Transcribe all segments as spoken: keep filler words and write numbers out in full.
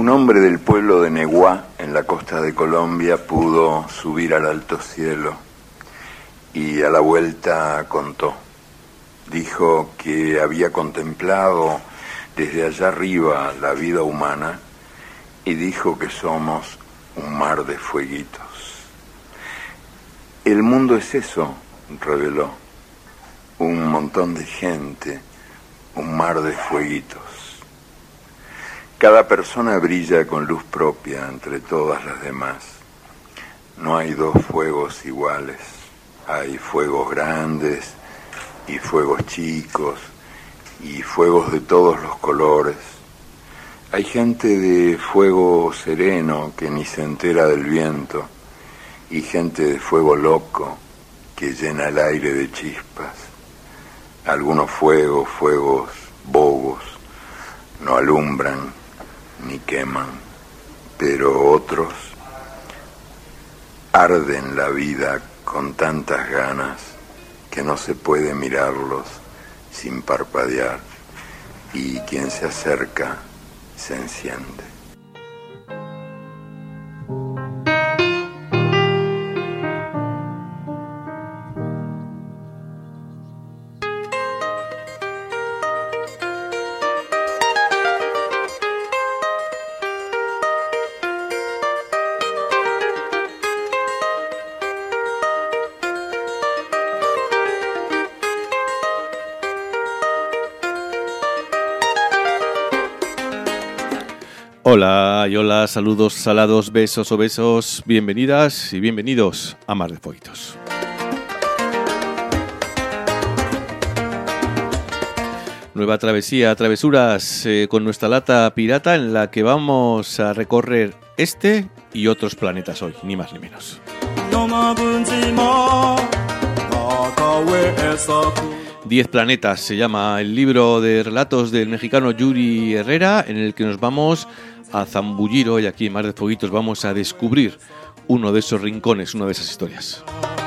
Un hombre del pueblo de Neguá, en la costa de Colombia, pudo subir al alto cielo y a la vuelta contó. Dijo que había contemplado desde allá arriba la vida humana y dijo que somos un mar de fueguitos. El mundo es eso, reveló, un montón de gente, un mar de fueguitos. Cada persona brilla con luz propia entre todas las demás. No hay dos fuegos iguales. Hay fuegos grandes y fuegos chicos y fuegos de todos los colores. Hay gente de fuego sereno que ni se entera del viento y gente de fuego loco que llena el aire de chispas. Algunos fuegos, fuegos bobos, no alumbran ni queman, pero otros arden la vida con tantas ganas que no se puede mirarlos sin parpadear, y quien se acerca se enciende. Hola y hola, saludos, salados, besos o besos, bienvenidas y bienvenidos a Mar de Fueguitos. Nueva travesía, travesuras eh, con nuestra lata pirata en la que vamos a recorrer este y otros planetas hoy, ni más ni menos. Diez planetas se llama el libro de relatos del mexicano Yuri Herrera, en el que nos vamos a zambullir hoy aquí en Mar de Fueguitos. Vamos a descubrir uno de esos rincones, una de esas historias.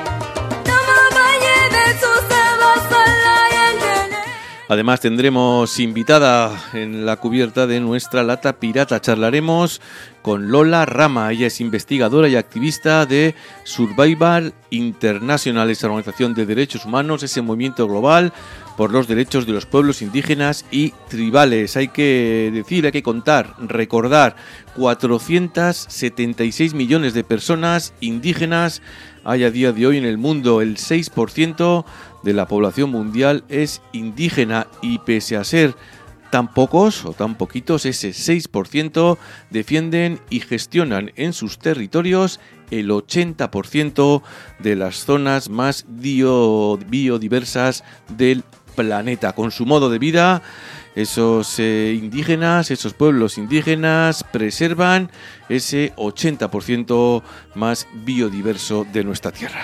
Además tendremos invitada en la cubierta de nuestra lata pirata. Charlaremos con Lola Rama. Ella es investigadora y activista de Survival International, esa organización de derechos humanos, ese movimiento global por los derechos de los pueblos indígenas y tribales. Hay que decir, hay que contar, recordar, cuatrocientos setenta y seis millones de personas indígenas hay a día de hoy en el mundo. El seis por ciento de la población mundial es indígena y pese a ser tan pocos o tan poquitos, ese seis por ciento defienden y gestionan en sus territorios el ochenta por ciento de las zonas más dio, biodiversas del planeta. Con su modo de vida, esos eh, indígenas, esos pueblos indígenas preservan ese ochenta por ciento más biodiverso de nuestra tierra.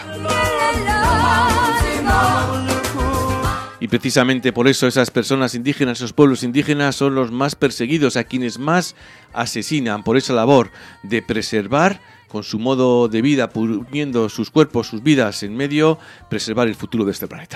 Y precisamente por eso esas personas indígenas, esos pueblos indígenas son los más perseguidos, a quienes más asesinan, por esa labor de preservar con su modo de vida, poniendo sus cuerpos, sus vidas en medio, preservar el futuro de este planeta.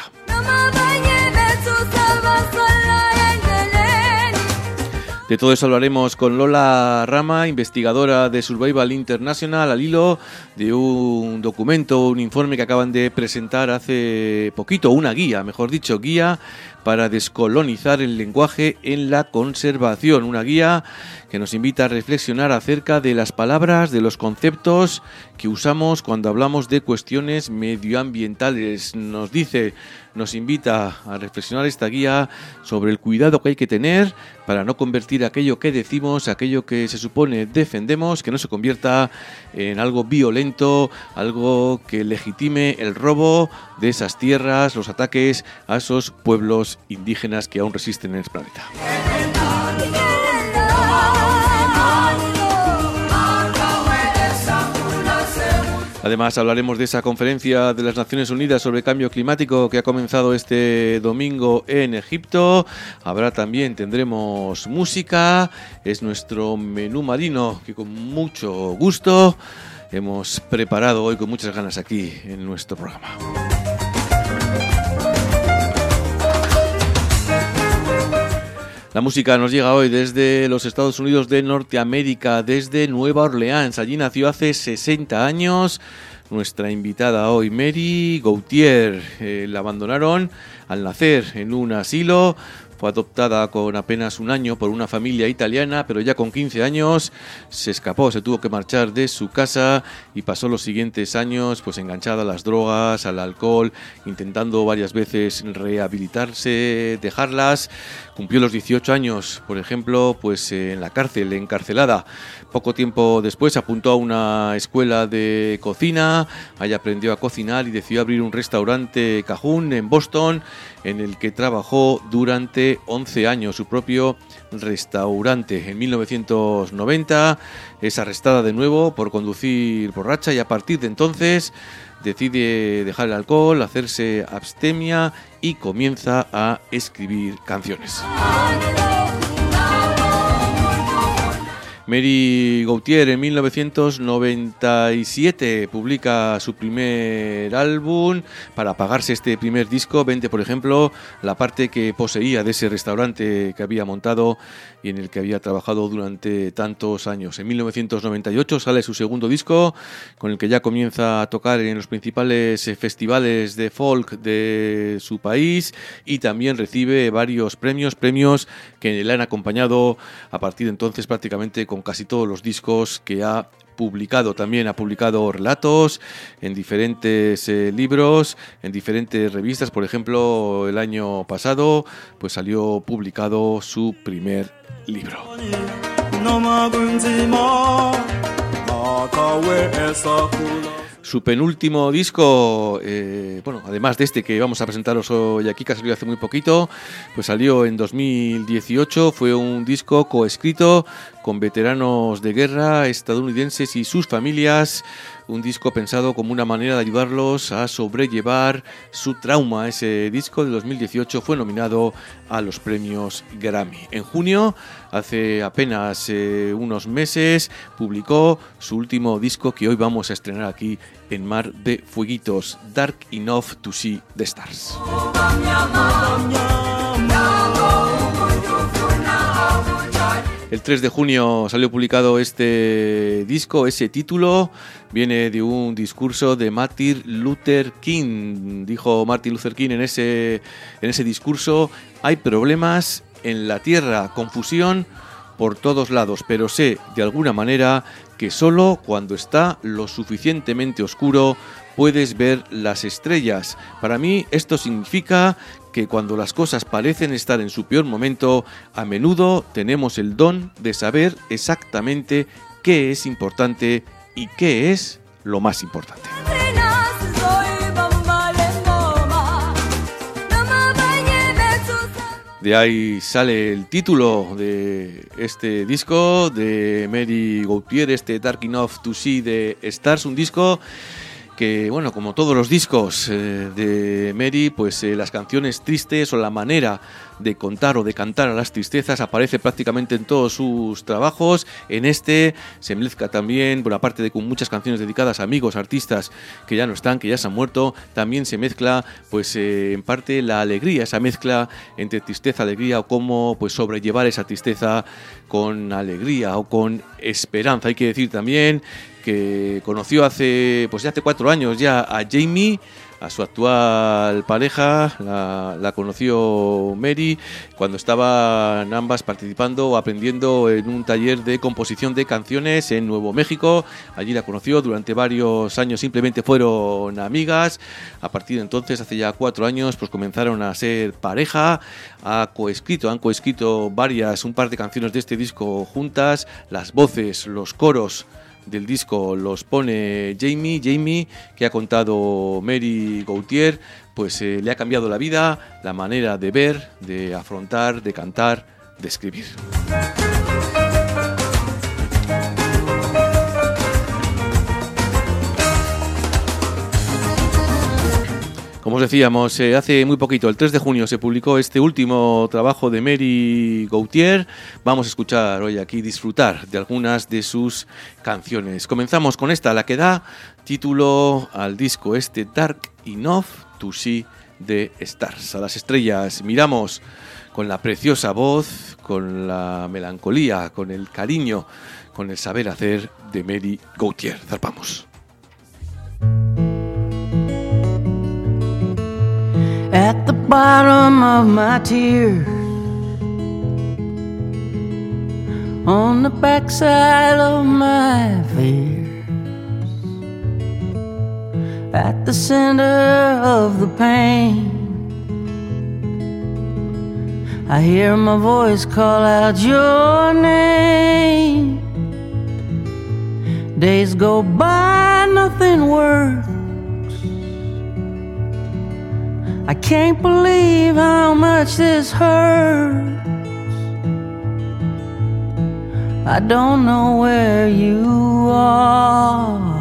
De todo eso hablaremos con Lola Rama, investigadora de Survival International, al hilo de un documento, un informe que acaban de presentar hace poquito, una guía, mejor dicho, guía para descolonizar el lenguaje en la conservación. Una guía que nos invita a reflexionar acerca de las palabras, de los conceptos que usamos cuando hablamos de cuestiones medioambientales. Nos dice, nos invita a reflexionar esta guía sobre el cuidado que hay que tener para no convertir aquello que decimos, aquello que se supone defendemos, que no se convierta en algo violento, algo que legitime el robo de esas tierras, los ataques a esos pueblos indígenas que aún resisten en el planeta. Además hablaremos de esa conferencia de las Naciones Unidas sobre cambio climático que ha comenzado este domingo en Egipto. Habrá también, tendremos música, es nuestro menú marino que con mucho gusto hemos preparado hoy con muchas ganas aquí en nuestro programa. La música nos llega hoy desde los Estados Unidos de Norteamérica, desde Nueva Orleans. Allí nació hace sesenta años nuestra invitada hoy, Mary Gauthier. Eh, la abandonaron al nacer en un asilo. Fue adoptada con apenas un año por una familia italiana, pero ya con quince años se escapó, se tuvo que marchar de su casa y pasó los siguientes años pues enganchada a las drogas, al alcohol, intentando varias veces rehabilitarse, dejarlas. Cumplió los dieciocho años, por ejemplo, pues en la cárcel, encarcelada. Poco tiempo después apuntó a una escuela de cocina, ahí aprendió a cocinar y decidió abrir un restaurante cajún en Boston, en el que trabajó durante once años, su propio restaurante. En mil novecientos noventa es arrestada de nuevo por conducir borracha y a partir de entonces decide dejar el alcohol, hacerse abstemia y comienza a escribir canciones. Mary Gauthier en mil novecientos noventa y siete publica su primer álbum. Para pagarse este primer disco vende, por ejemplo, la parte que poseía de ese restaurante que había montado y en el que había trabajado durante tantos años. En mil novecientos noventa y ocho sale su segundo disco, con el que ya comienza a tocar en los principales festivales de folk de su país y también recibe varios premios, premios que le han acompañado a partir de entonces prácticamente con con casi todos los discos que ha publicado. También ha publicado relatos en diferentes eh, libros, en diferentes revistas. Por ejemplo, el año pasado pues salió publicado su primer libro. Su penúltimo disco, eh, bueno, además de este que vamos a presentaros hoy aquí, que ha salido hace muy poquito, pues salió en dos mil dieciocho, fue un disco coescrito con veteranos de guerra estadounidenses y sus familias, un disco pensado como una manera de ayudarlos a sobrellevar su trauma. Ese disco de dos mil dieciocho fue nominado a los premios Grammy. En junio, hace apenas eh, unos meses, publicó su último disco que hoy vamos a estrenar aquí en Mar de Fueguitos, Dark Enough to See the Stars. El tres de junio salió publicado este disco. Ese título viene de un discurso de Martin Luther King. Dijo Martin Luther King en ese, en ese discurso: hay problemas en la tierra, confusión por todos lados, pero sé de alguna manera que solo cuando está lo suficientemente oscuro puedes ver las estrellas. Para mí esto significa que cuando las cosas parecen estar en su peor momento, a menudo tenemos el don de saber exactamente qué es importante y qué es lo más importante. De ahí sale el título de este disco de Mary Gauthier, este Dark Enough to See the Stars, un disco que, bueno, como todos los discos eh, de Mary, pues eh, las canciones tristes o la manera de contar o de cantar a las tristezas aparece prácticamente en todos sus trabajos. En este se mezcla también, bueno, aparte de con muchas canciones dedicadas a amigos, artistas que ya no están, que ya se han muerto, también se mezcla, pues eh, en parte la alegría, esa mezcla entre tristeza, alegría, o cómo pues sobrellevar esa tristeza con alegría o con esperanza. Hay que decir también que conoció hace, pues ya hace cuatro años ya a Jamie, a su actual pareja. La, la conoció Mary cuando estaban ambas participando o aprendiendo en un taller de composición de canciones en Nuevo México. Allí la conoció, durante varios años simplemente fueron amigas. A partir de entonces, hace ya cuatro años, pues comenzaron a ser pareja. Ha coescrito, han coescrito varias, un par de canciones de este disco juntas. Las voces, los coros del disco los pone Jamie, Jamie, que ha contado Mary Gauthier, pues eh, le ha cambiado la vida, la manera de ver, de afrontar, de cantar, de escribir. Como os decíamos, eh, hace muy poquito, el tres de junio, se publicó este último trabajo de Mary Gauthier. Vamos a escuchar hoy aquí, disfrutar de algunas de sus canciones. Comenzamos con esta, la que da título al disco, este Dark Enough to See the Stars. A las estrellas miramos con la preciosa voz, con la melancolía, con el cariño, con el saber hacer de Mary Gauthier. Zarpamos. At the bottom of my tears, on the backside of my fears, at the center of the pain, I hear my voice call out your name. Days go by, nothing works. I can't believe how much this hurts. I don't know where you are.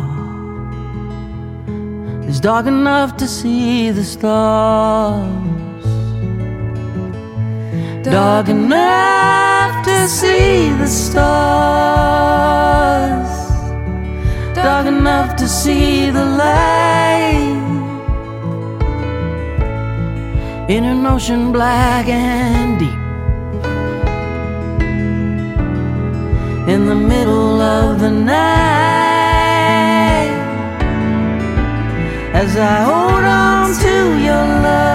It's dark enough to see the stars, dark enough to see the stars, dark enough to see the light in an ocean black and deep. In the middle of the night, as I hold on to your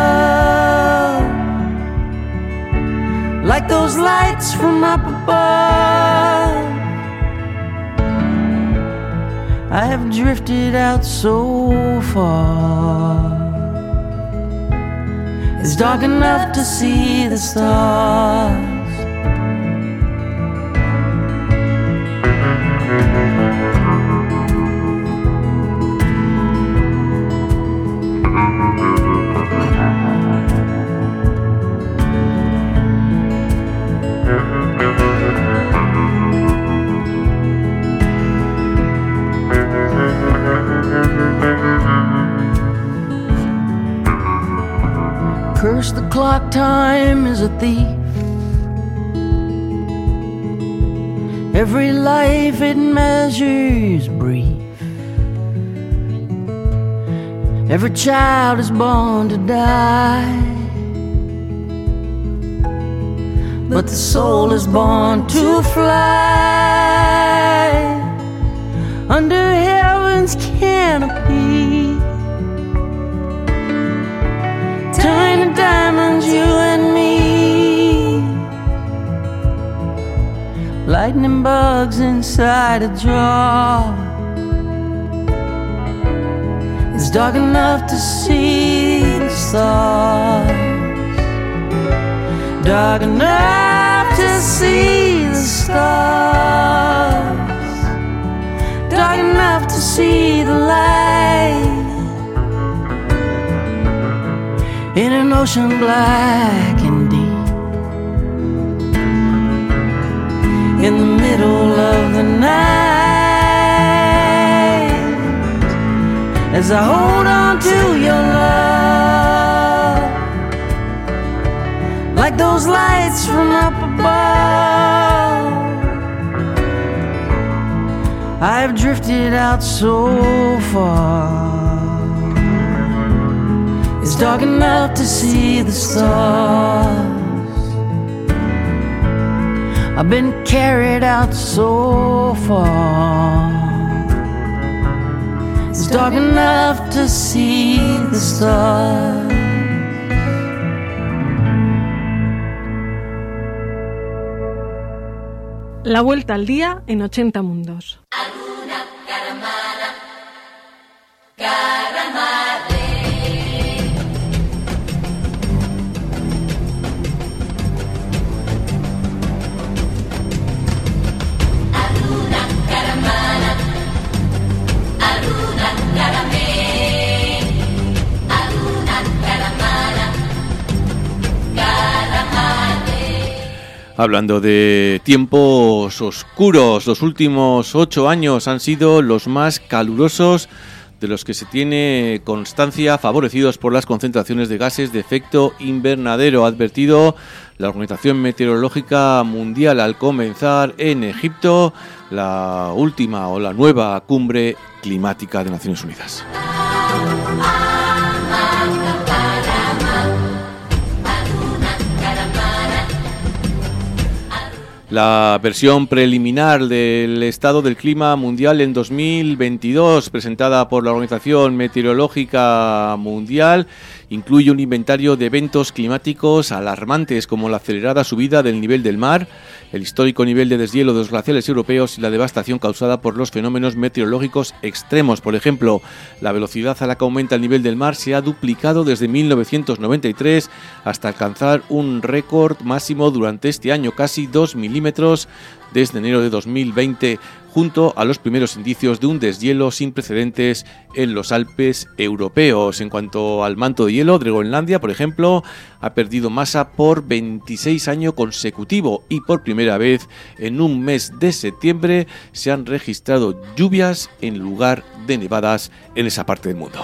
love, like those lights from up above, I have drifted out so far. It's dark enough to see the stars. Curse the clock, time is a thief. Every life it measures brief. Every child is born to die, but the soul is born to fly under heaven's canopy. Tiny diamonds, you and me, lightning bugs inside a jar. It's dark enough to see the stars, dark enough to see the stars, dark enough to see the light in an ocean black and deep. In the middle of the night, as I hold on to your love, like those lights from up above, I've drifted out so far. It's dark enough to see the stars. I've been carried out so far. It's dark enough to see the stars. La vuelta al día en ochenta mundos. Alguna caramana, caramana. Hablando de tiempos oscuros, los últimos ocho años han sido los más calurosos de los que se tiene constancia, favorecidos por las concentraciones de gases de efecto invernadero, ha advertido la Organización Meteorológica Mundial al comenzar en Egipto la última o la nueva cumbre climática de Naciones Unidas. La versión preliminar del estado del clima mundial en dos mil veintidós, presentada por la Organización Meteorológica Mundial, incluye un inventario de eventos climáticos alarmantes como la acelerada subida del nivel del mar, el histórico nivel de deshielo de los glaciares europeos y la devastación causada por los fenómenos meteorológicos extremos. Por ejemplo, la velocidad a la que aumenta el nivel del mar se ha duplicado desde mil novecientos noventa y tres hasta alcanzar un récord máximo durante este año, casi dos milímetros desde enero de dos mil veinte, junto a los primeros indicios de un deshielo sin precedentes en los Alpes europeos. En cuanto al manto de hielo de Groenlandia, por ejemplo, ha perdido masa por veintiséis años consecutivo y por primera vez en un mes de septiembre se han registrado lluvias en lugar de nevadas en esa parte del mundo.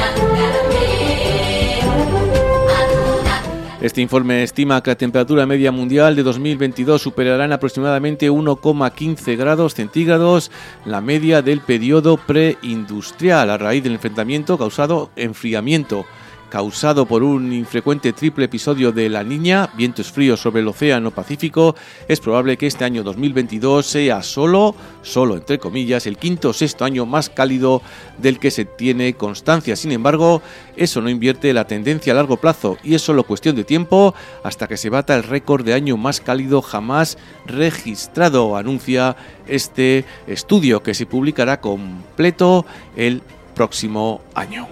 Este informe estima que la temperatura media mundial de dos mil veintidós superará en aproximadamente uno coma quince grados centígrados la media del periodo preindustrial a raíz del enfrentamiento causado enfriamiento causado por un infrecuente triple episodio de La Niña, vientos fríos sobre el Océano Pacífico. Es probable que este año dos mil veintidós sea solo, solo entre comillas, el quinto o sexto año más cálido del que se tiene constancia. Sin embargo, eso no invierte la tendencia a largo plazo y es solo cuestión de tiempo hasta que se bata el récord de año más cálido jamás registrado, anuncia este estudio que se publicará completo el próximo año.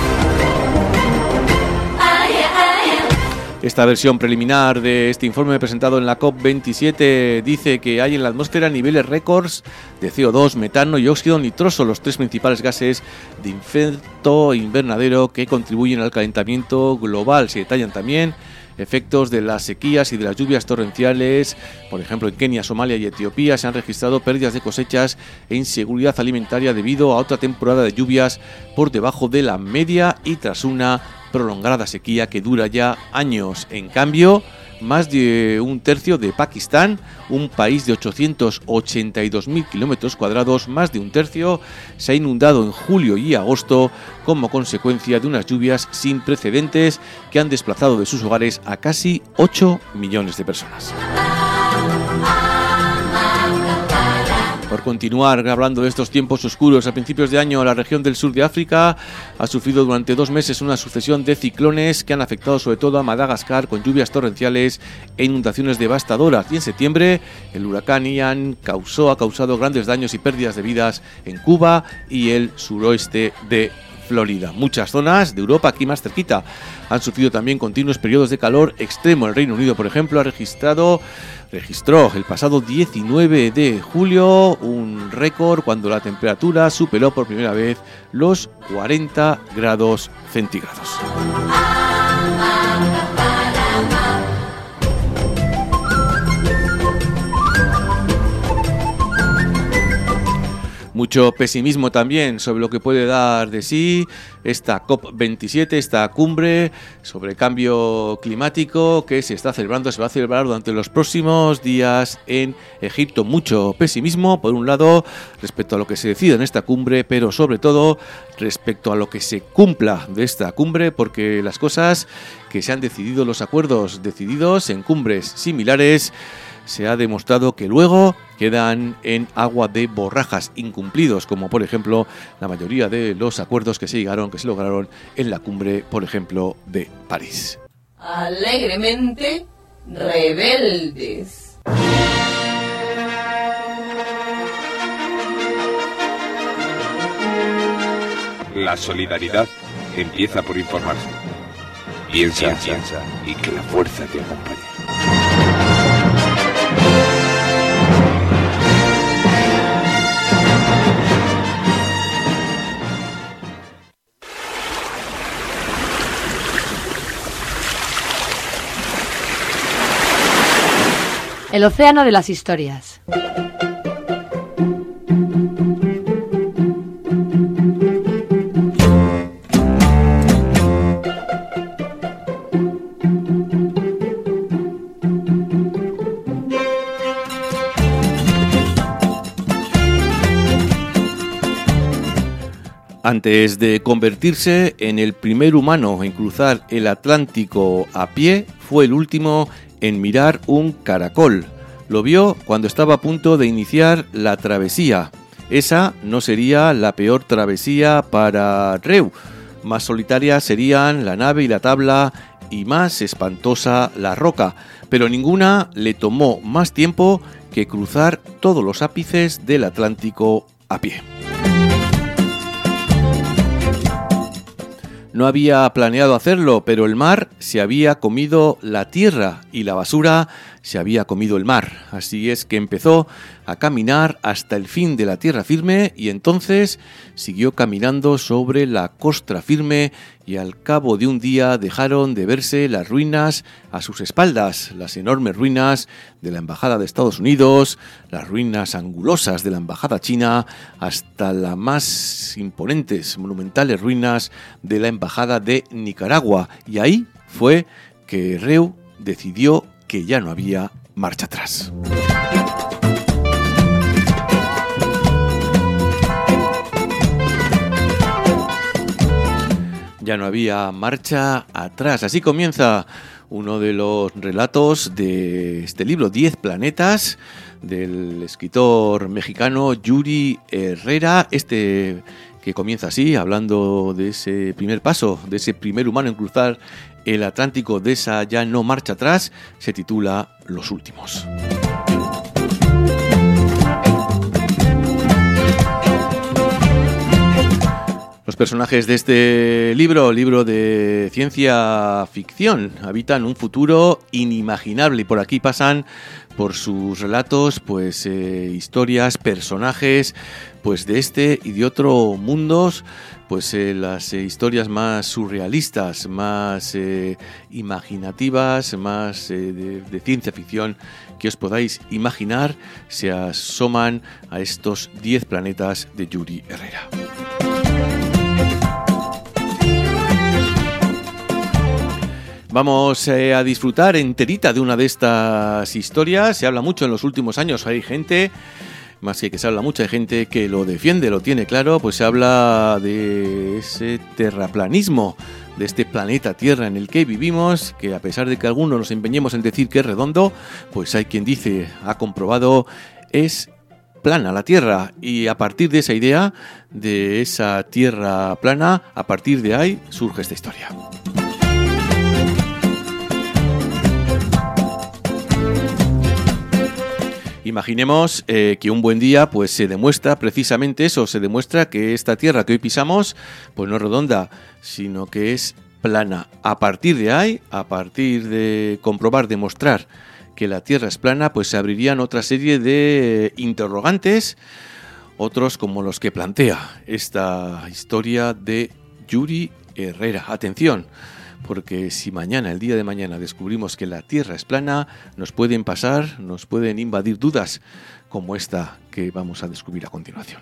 Esta versión preliminar de este informe presentado en la COP veintisiete dice que hay en la atmósfera niveles récords de C O dos, metano y óxido nitroso, los tres principales gases de efecto invernadero que contribuyen al calentamiento global. Se detallan también efectos de las sequías y de las lluvias torrenciales. Por ejemplo, en Kenia, Somalia y Etiopía se han registrado pérdidas de cosechas e inseguridad alimentaria debido a otra temporada de lluvias por debajo de la media y tras una prolongada sequía que dura ya años. En cambio, más de un tercio de Pakistán, un país de ochocientos ochenta y dos mil kilómetros cuadrados, más de un tercio se ha inundado en julio y agosto como consecuencia de unas lluvias sin precedentes que han desplazado de sus hogares a casi ocho millones de personas. Por continuar hablando de estos tiempos oscuros, a principios de año la región del sur de África ha sufrido durante dos meses una sucesión de ciclones que han afectado sobre todo a Madagascar con lluvias torrenciales e inundaciones devastadoras. Y en septiembre el huracán Ian causó, ha causado grandes daños y pérdidas de vidas en Cuba y el suroeste de Florida. Muchas zonas de Europa, aquí más cerquita, han sufrido también continuos periodos de calor extremo. El Reino Unido, por ejemplo, ha registrado registró el pasado diecinueve de julio un récord cuando la temperatura superó por primera vez los cuarenta grados centígrados. Mucho pesimismo también sobre lo que puede dar de sí esta COP veintisiete, esta cumbre sobre cambio climático que se está celebrando, se va a celebrar durante los próximos días en Egipto. Mucho pesimismo, por un lado, respecto a lo que se decida en esta cumbre, pero sobre todo respecto a lo que se cumpla de esta cumbre, porque las cosas que se han decidido, los acuerdos decididos en cumbres similares, se ha demostrado que luego quedan en agua de borrajas, incumplidos, como por ejemplo la mayoría de los acuerdos que se llegaron, que se lograron en la cumbre, por ejemplo, de París. Alegremente rebeldes. La solidaridad empieza por informarse. Piensa, piensa y que la fuerza te acompañe. El océano de las historias. Antes de convertirse en el primer humano en cruzar el Atlántico a pie, fue el último en mirar un caracol. Lo vio cuando estaba a punto de iniciar la travesía. Esa no sería la peor travesía para Reu. Más solitarias serían la nave y la tabla y más espantosa la roca, pero ninguna le tomó más tiempo que cruzar todos los ápices del Atlántico a pie. No había planeado hacerlo, pero el mar se había comido la tierra y la basura se había comido el mar. Así es que empezó a caminar hasta el fin de la tierra firme y entonces siguió caminando sobre la costra firme y al cabo de un día dejaron de verse las ruinas a sus espaldas, las enormes ruinas de la Embajada de Estados Unidos, las ruinas angulosas de la Embajada china, hasta las más imponentes, monumentales ruinas de la Embajada de Nicaragua. Y ahí fue que Reu decidió que ya no había marcha atrás. Ya no había marcha atrás. Así comienza uno de los relatos de este libro, Diez planetas, del escritor mexicano Yuri Herrera. Este que comienza así, hablando de ese primer paso, de ese primer humano en cruzar el Atlántico, de esa ya no marcha atrás, se titula Los últimos. Los personajes de este libro, libro de ciencia ficción, habitan un futuro inimaginable y por aquí pasan por sus relatos pues eh, historias, personajes pues de este y de otro mundos, pues eh, las eh, historias más surrealistas, más eh, imaginativas, más eh, de, de ciencia ficción que os podáis imaginar, se asoman a estos diez planetas de Yuri Herrera. Vamos eh, a disfrutar enterita de una de estas historias. Se habla mucho en los últimos años, hay gente, más que que se habla mucho, hay gente que lo defiende, lo tiene claro, pues se habla de ese terraplanismo, de este planeta Tierra en el que vivimos, que a pesar de que algunos nos empeñemos en decir que es redondo, pues hay quien dice, ha comprobado, es plana la Tierra, y a partir de esa idea, de esa Tierra plana, a partir de ahí surge esta historia. Imaginemos eh, que un buen día pues se demuestra precisamente eso, se demuestra que esta tierra que hoy pisamos pues no es redonda, sino que es plana. A partir de ahí, a partir de comprobar, demostrar que la tierra es plana, pues se abrirían otra serie de interrogantes, otros como los que plantea esta historia de Yuri Herrera. Atención, porque si mañana, el día de mañana, descubrimos que la Tierra es plana, nos pueden pasar, nos pueden invadir dudas como esta que vamos a descubrir a continuación.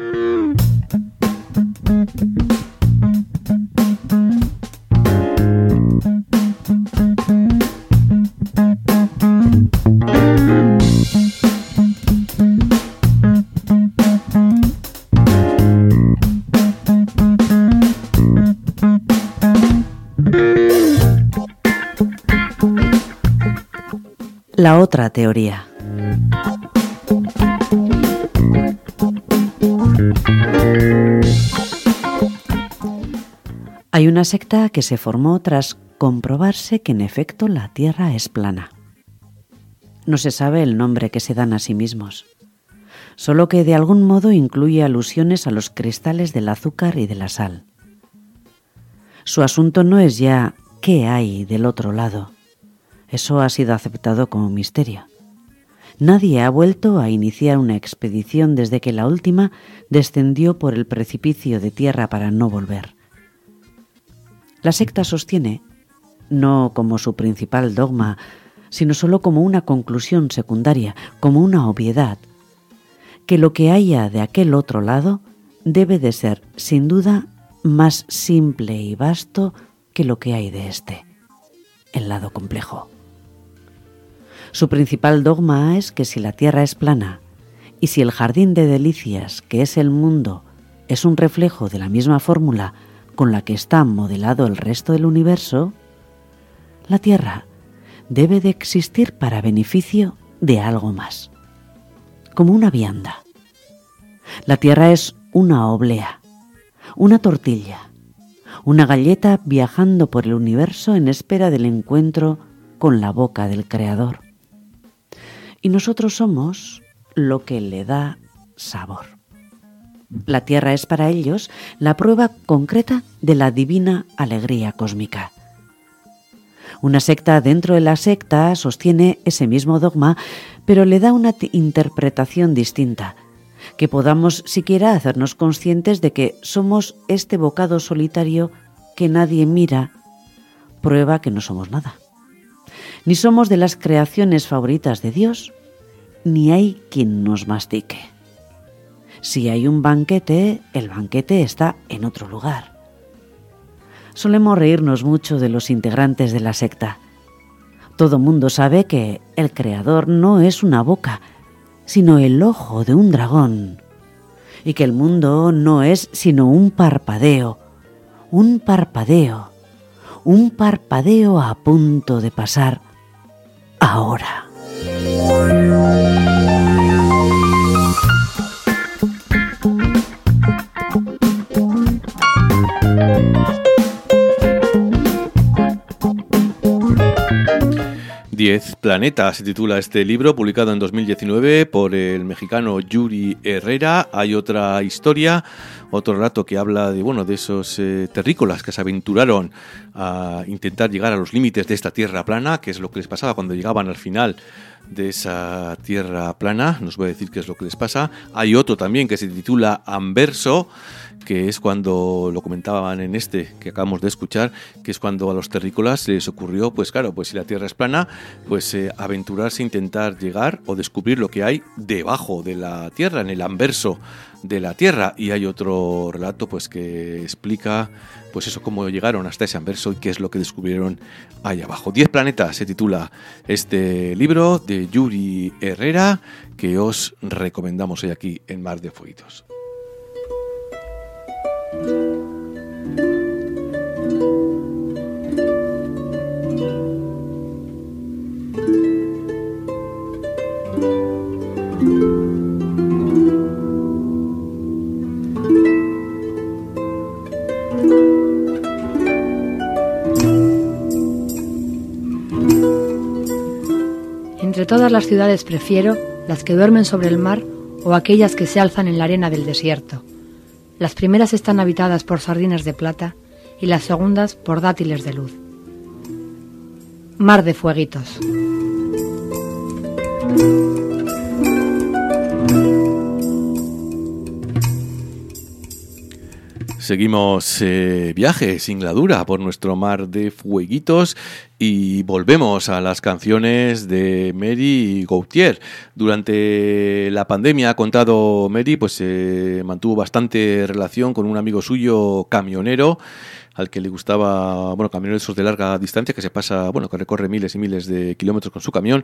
La otra teoría. Hay una secta que se formó tras comprobarse que en efecto la Tierra es plana. No se sabe el nombre que se dan a sí mismos, solo que de algún modo incluye alusiones a los cristales del azúcar y de la sal. Su asunto no es ya qué hay del otro lado. Eso ha sido aceptado como misterio. Nadie ha vuelto a iniciar una expedición desde que la última descendió por el precipicio de tierra para no volver. La secta sostiene, no como su principal dogma, sino solo como una conclusión secundaria, como una obviedad, que lo que haya de aquel otro lado debe de ser, sin duda, más simple y vasto que lo que hay de este, el lado complejo. Su principal dogma es que si la Tierra es plana y si el jardín de delicias que es el mundo es un reflejo de la misma fórmula con la que está modelado el resto del universo, la Tierra debe de existir para beneficio de algo más, como una vianda. La Tierra es una oblea, una tortilla, una galleta viajando por el universo en espera del encuentro con la boca del Creador. Y nosotros somos lo que le da sabor. La Tierra es para ellos la prueba concreta de la divina alegría cósmica. Una secta dentro de la secta sostiene ese mismo dogma, pero le da una t- interpretación distinta, que podamos siquiera hacernos conscientes de que somos este bocado solitario que nadie mira, prueba que no somos nada. Ni somos de las creaciones favoritas de Dios, ni hay quien nos mastique. Si hay un banquete, el banquete está en otro lugar. Solemos reírnos mucho de los integrantes de la secta. Todo mundo sabe que el Creador no es una boca, sino el ojo de un dragón, y que el mundo no es sino un parpadeo, un parpadeo, un parpadeo a punto de pasar ahora. Diez planetas se titula este libro, publicado en dos mil diecinueve por el mexicano Yuri Herrera. Hay otra historia, otro relato que habla de, bueno, de esos eh, terrícolas que se aventuraron a intentar llegar a los límites de esta tierra plana, que es lo que les pasaba cuando llegaban al final de esa tierra plana. Nos voy a decir qué es lo que les pasa. Hay otro también que se titula Anverso, que es cuando, lo comentaban en este que acabamos de escuchar, que es cuando a los terrícolas les ocurrió, pues claro, pues si la Tierra es plana, pues eh, aventurarse, intentar llegar o descubrir lo que hay debajo de la Tierra, en el anverso de la Tierra. Y hay otro relato pues que explica pues eso, cómo llegaron hasta ese anverso y qué es lo que descubrieron ahí abajo. Diez planetas se titula este libro de Yuri Herrera, que os recomendamos hoy aquí en Mar de Fueguitos. Entre todas las ciudades prefiero las que duermen sobre el mar o aquellas que se alzan en la arena del desierto. Las primeras están habitadas por sardinas de plata y las segundas por dátiles de luz. Mar de Fueguitos. Seguimos eh, viaje sin ladura por nuestro Mar de Fueguitos y volvemos a las canciones de Mary Gauthier. Durante la pandemia, ha contado Mary, pues eh, mantuvo bastante relación con un amigo suyo camionero, al que le gustaba, bueno, camioneros esos de larga distancia, que se pasa, bueno, que recorre miles y miles de kilómetros con su camión,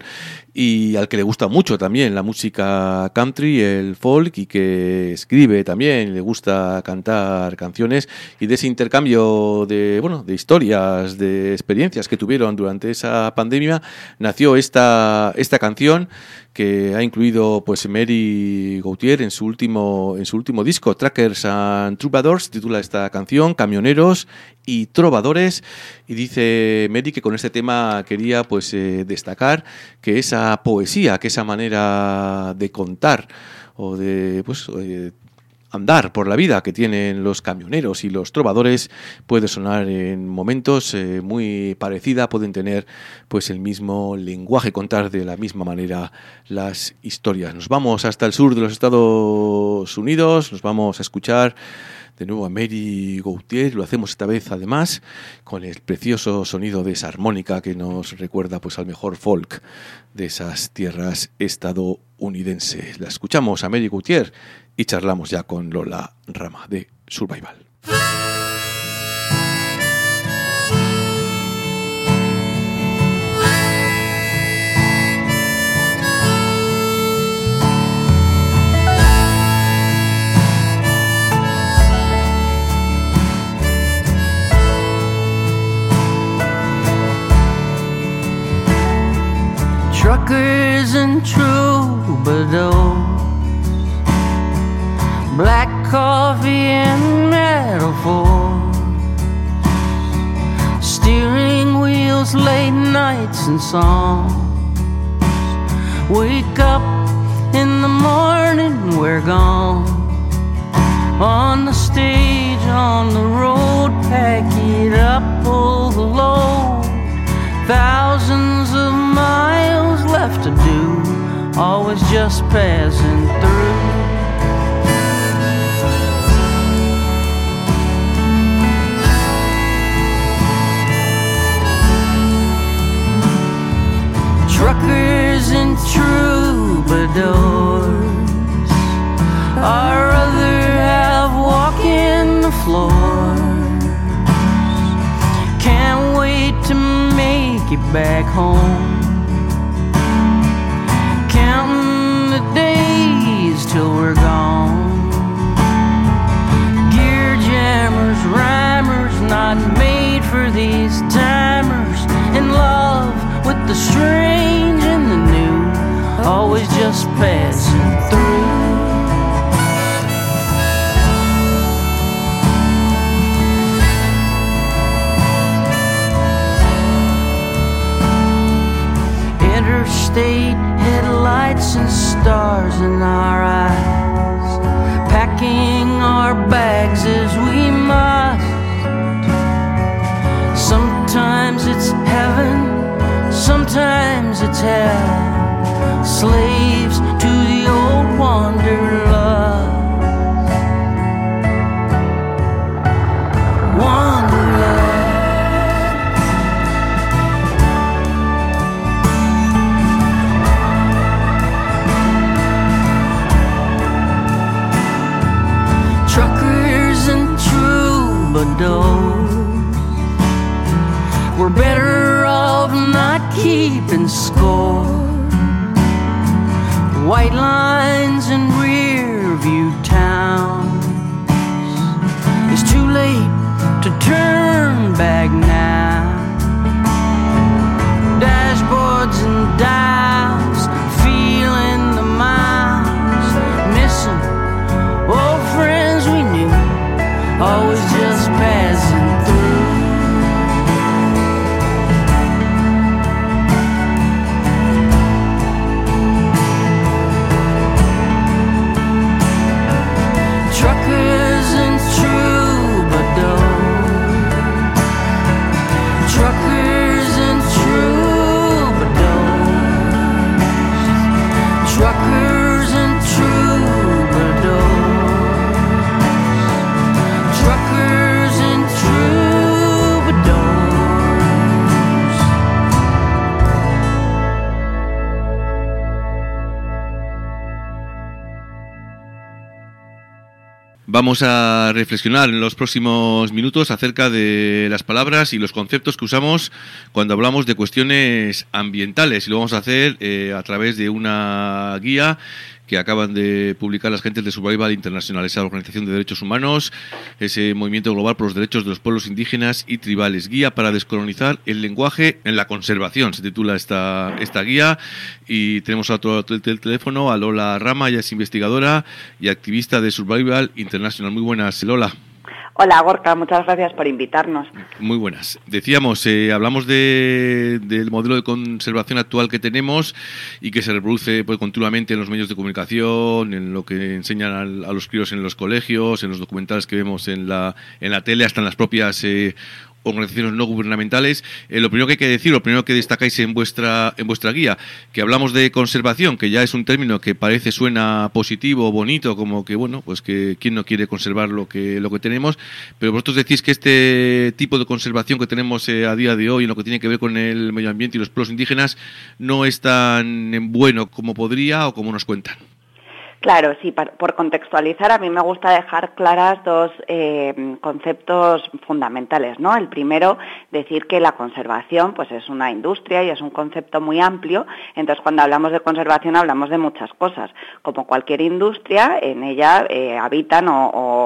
y al que le gusta mucho también la música country, el folk, y que escribe también, le gusta cantar canciones, y de ese intercambio de, bueno, de historias, de experiencias que tuvieron durante esa pandemia, nació esta, esta canción, que ha incluido pues Mary Gauthier en su último en su último disco, Trackers and Troubadours, titula esta canción, Camioneros y Trovadores, y dice Mary que con este tema quería pues eh, destacar que esa poesía, que esa manera de contar o de pues eh, andar por la vida que tienen los camioneros y los trovadores puede sonar en momentos eh, muy parecida, pueden tener pues el mismo lenguaje, contar de la misma manera las historias. Nos vamos hasta el sur de los Estados Unidos, nos vamos a escuchar de nuevo a Mary Gauthier, lo hacemos esta vez además con el precioso sonido de esa armónica que nos recuerda pues al mejor folk de esas tierras estadounidenses. La escuchamos a Mary Gauthier y charlamos ya con Lola Rama de Survival. Truckers and troubadours, black coffee and metaphors, steering wheels, late nights and songs. Wake up in the morning, we're gone. On the stage, on the road, pack it up, pull the load. Thousands of miles left to do, always just passing through. Truckers and troubadours, our other half walking the floor. Can't wait to make it back home. Counting the days till we're gone. Gear jammers, rhymers, not made for these timers. In love with the strange and the new, always just passing through. Interstate headlights and stars in our eyes, packing our bags as we must. Sometimes it's heaven, sometimes it's hell, slaves to the old wanderlust. Wanderlust. Truckers and troubadours, we're better off not keeping score. White lines and rear view towns, it's too late to turn back now. Dashboards and dials, feeling the miles, missing old friends we knew, always just passing through. Truckers and troubadours, truckers and troubadours, truckers and troubadours, truckers and troubadours. Vamos a reflexionar en los próximos minutos acerca de las palabras y los conceptos que usamos cuando hablamos de cuestiones ambientales, y lo vamos a hacer eh, a través de una guía que acaban de publicar las gentes de Survival International, esa organización de derechos humanos, ese movimiento global por los derechos de los pueblos indígenas y tribales. Guía para descolonizar el lenguaje en la conservación, se titula esta esta guía. Y tenemos a otro el teléfono a Lola Rama, ella es investigadora y activista de Survival International. Muy buenas, Lola. Hola, Gorka, muchas gracias por invitarnos. Muy buenas. Decíamos, eh, hablamos de, del modelo de conservación actual que tenemos y que se reproduce pues, continuamente en los medios de comunicación, en lo que enseñan al, a los críos en los colegios, en los documentales que vemos en la, en la tele, hasta en las propias eh, organizaciones no gubernamentales. Eh, lo primero que hay que decir, lo primero que destacáis en vuestra en vuestra guía, que hablamos de conservación, que ya es un término que parece suena positivo, bonito, como que bueno, pues que quién no quiere conservar lo que lo que tenemos, pero vosotros decís que este tipo de conservación que tenemos eh, a día de hoy en lo que tiene que ver con el medio ambiente y los pueblos indígenas no es tan bueno como podría o como nos cuentan. Claro, sí, por contextualizar, a mí me gusta dejar claras dos eh, conceptos fundamentales, ¿no? El primero, decir que la conservación pues es una industria y es un concepto muy amplio, entonces cuando hablamos de conservación hablamos de muchas cosas. Como cualquier industria, en ella eh, habitan o, o,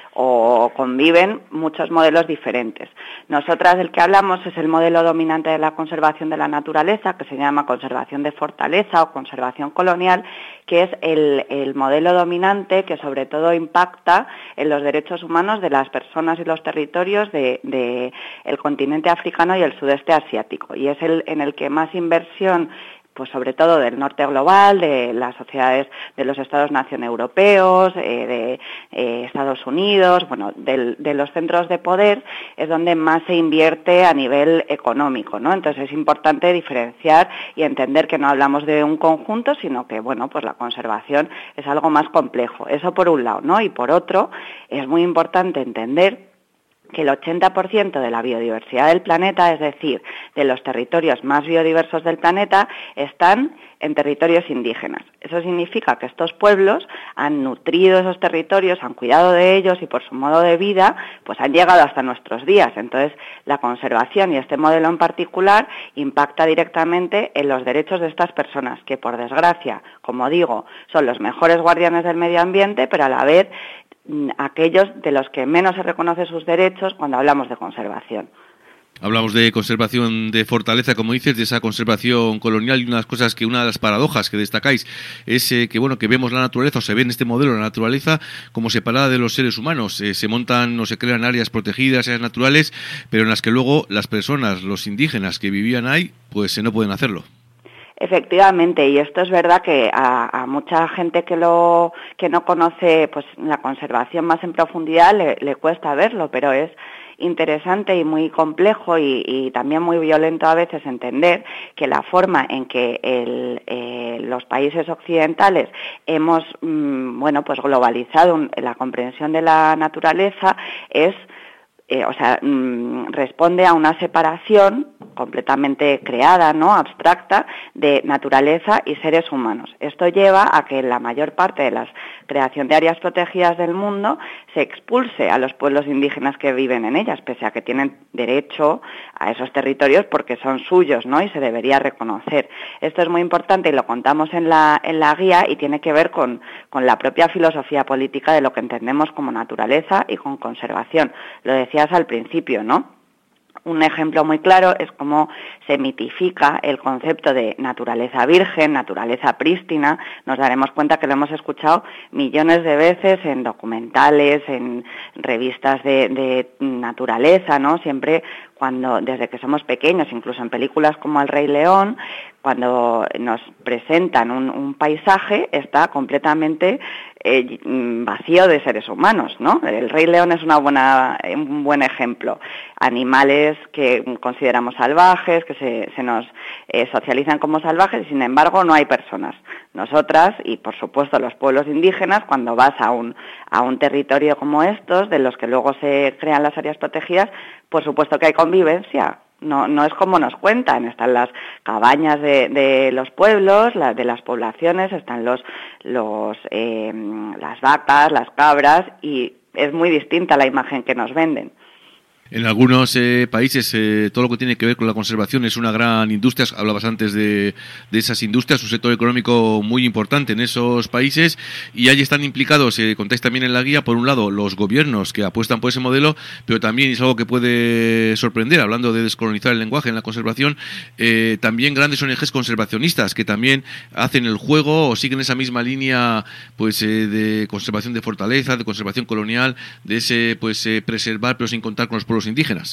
o conviven muchos modelos diferentes. Nosotras del que hablamos es el modelo dominante de la conservación de la naturaleza, que se llama conservación de fortaleza o conservación colonial, que es el, el modelo dominante que sobre todo impacta en los derechos humanos de las personas y los territorios de, de el continente africano y el sudeste asiático, y es el en el que más inversión, pues sobre todo del norte global, de las sociedades de los Estados-nación europeos, eh, de eh, Estados Unidos, bueno, del, de los centros de poder, es donde más se invierte a nivel económico, ¿no? Entonces es importante diferenciar y entender que no hablamos de un conjunto, sino que, bueno, pues la conservación es algo más complejo. Eso por un lado, ¿no? Y por otro, es muy importante entender que el ochenta por ciento de la biodiversidad del planeta, es decir, de los territorios más biodiversos del planeta, están en territorios indígenas. Eso significa que estos pueblos han nutrido esos territorios, han cuidado de ellos y por su modo de vida, pues han llegado hasta nuestros días. Entonces, la conservación y este modelo en particular impacta directamente en los derechos de estas personas, que por desgracia, como digo, son los mejores guardianes del medio ambiente, pero a la vez aquellos de los que menos se reconoce sus derechos cuando hablamos de conservación. Hablamos de conservación de fortaleza, como dices, de esa conservación colonial, y una de las cosas que, una de las paradojas que destacáis es eh, que, bueno, que vemos la naturaleza, o se ve en este modelo la naturaleza como separada de los seres humanos. Eh, se montan o se crean áreas protegidas, áreas naturales, pero en las que luego las personas, los indígenas que vivían ahí, pues eh, no pueden hacerlo. Efectivamente, y esto es verdad que a, a mucha gente que lo que no conoce pues la conservación más en profundidad le, le cuesta verlo, pero es interesante y muy complejo y, y también muy violento a veces entender que la forma en que el, eh, los países occidentales hemos mmm, bueno pues globalizado un, la comprensión de la naturaleza es Eh, o sea, mmm, responde a una separación completamente creada, ¿no?, abstracta, de naturaleza y seres humanos. Esto lleva a que la mayor parte de la creación de áreas protegidas del mundo se expulse a los pueblos indígenas que viven en ellas, pese a que tienen derecho a esos territorios porque son suyos, ¿no?, y se debería reconocer. Esto es muy importante y lo contamos en la, en la guía, y tiene que ver con, con la propia filosofía política de lo que entendemos como naturaleza y con conservación. Lo decía al principio, ¿no? Un ejemplo muy claro es cómo se mitifica el concepto de naturaleza virgen, naturaleza prístina. Nos daremos cuenta que lo hemos escuchado millones de veces en documentales, en revistas de, de naturaleza, ¿no? Siempre cuando, desde que somos pequeños, incluso en películas como El Rey León, cuando nos presentan un, un paisaje, está completamente eh, vacío de seres humanos, ¿no? El Rey León es una buena, un buen ejemplo. Animales que consideramos salvajes, que se, se nos eh, socializan como salvajes, y sin embargo no hay personas. Nosotras, y por supuesto los pueblos indígenas, cuando vas a un, a un territorio como estos, de los que luego se crean las áreas protegidas, por supuesto que hay convivencia. No, no es como nos cuentan, están las cabañas de, de los pueblos, la, de las poblaciones, están los, los, eh, las vacas, las cabras, y es muy distinta la imagen que nos venden. En algunos eh, países eh, todo lo que tiene que ver con la conservación es una gran industria. Hablabas antes de, de esas industrias, un sector económico muy importante en esos países, y allí están implicados, eh, contáis también en la guía, por un lado los gobiernos que apuestan por ese modelo, pero también es algo que puede sorprender, hablando de descolonizar el lenguaje en la conservación, eh, también grandes O N Ges conservacionistas que también hacen el juego o siguen esa misma línea, pues eh, de conservación de fortaleza, de conservación colonial, de ese pues eh, preservar pero sin contar con los pueblos indígenas.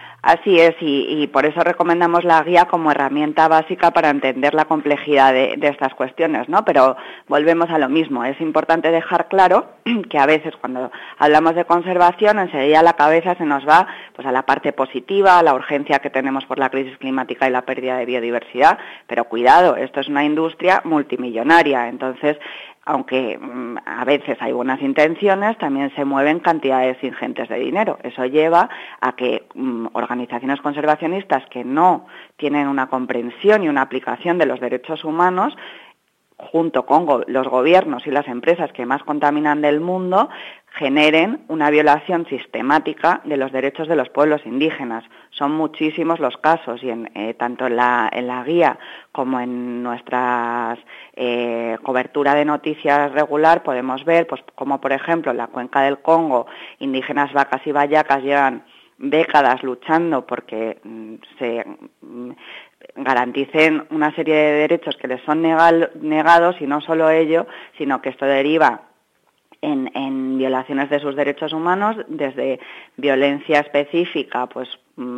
Así es, y, y por eso recomendamos la guía como herramienta básica para entender la complejidad de, de estas cuestiones, ¿no? Pero volvemos a lo mismo, es importante dejar claro que a veces cuando hablamos de conservación enseguida la cabeza se nos va pues a la parte positiva, a la urgencia que tenemos por la crisis climática y la pérdida de biodiversidad, pero cuidado, esto es una industria multimillonaria, entonces aunque mmm, a veces hay buenas intenciones, también se mueven cantidades ingentes de dinero. Eso lleva a que mmm, organizaciones conservacionistas que no tienen una comprensión y una aplicación de los derechos humanos, junto con go- los gobiernos y las empresas que más contaminan del mundo, generen una violación sistemática de los derechos de los pueblos indígenas. Son muchísimos los casos y en, eh, tanto en la, en la guía como en nuestra eh, cobertura de noticias regular podemos ver, pues, como por ejemplo en la cuenca del Congo, indígenas vacas y vallacas llevan décadas luchando porque mm, se mm, garanticen una serie de derechos que les son negal, negados, y no solo ello, sino que esto deriva En, en violaciones de sus derechos humanos, desde violencia específica pues